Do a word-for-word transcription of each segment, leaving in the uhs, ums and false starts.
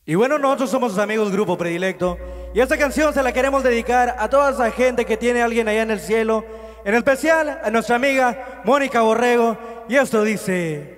Y bueno, nosotros somos sus amigos Grupo Predilecto y esta canción se la queremos dedicar a toda esa gente que tiene a alguien allá en el cielo, en especial a nuestra amiga Mónica Borrego, y esto dice...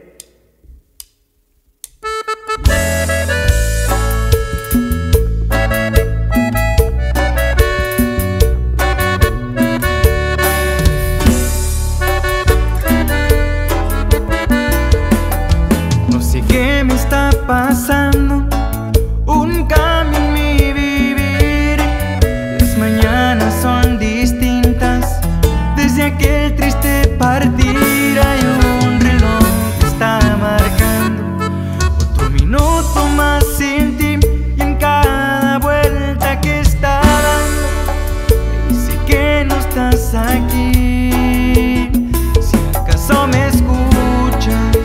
No sé qué me está pasando, un cambio en mi vivir. Las mañanas son distintas desde aquel triste partir. Hay un reloj que está marcando otro minuto más sin ti, y en cada vuelta que está dando me dice que no estás aquí. Si acaso me escuchas,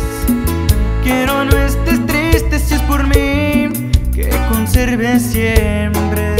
quiero no estés triste si es por mí, que conserves siempre